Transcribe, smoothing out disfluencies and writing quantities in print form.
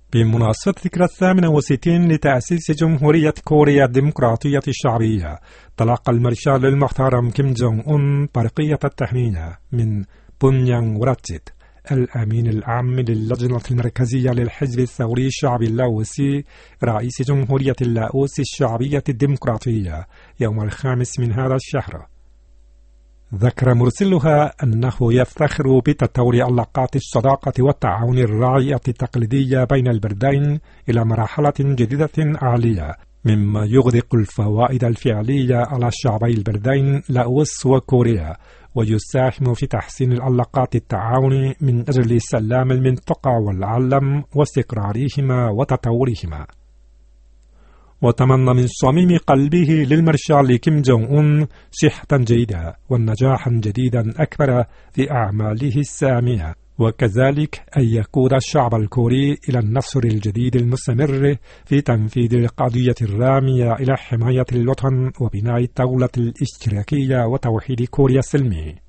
بمناسبة الذكرى 68 لتأسيس جمهورية كوريا الديمقراطية الشعبية، تلقى المارشال المحترم كيم جونغ أون برقية التهنئة من بونيانغ وراتجيت الأمين العام للجنة المركزية للحزب الثوري الشعبي اللاوسي رئيس جمهورية اللاوس الشعبية الديمقراطية يوم 5 من هذا الشهر. ذكر مرسلها أنه يفتخر بتطور علاقات الصداقة والتعاون الراعية التقليدية بين البلدين إلى مرحلة جديدة عالية، مما يغدق الفوائد الفعلية على شعبي البلدين لاوس وكوريا، ويساهم في تحسين العلاقات التعاون من أجل سلام المنطقة والعالم واستقرارهما وتطورهما. وتمنى من صميم قلبه للمارشال كيم جونغ أون صحة جيدة ونجاحا جديدا أكبر في أعماله السامية، وكذلك أن يقود الشعب الكوري إلى النصر الجديد المستمر في تنفيذ القضية الرامية إلى حماية الوطن وبناء الدولة الاشتراكية وتوحيد كوريا السلمي.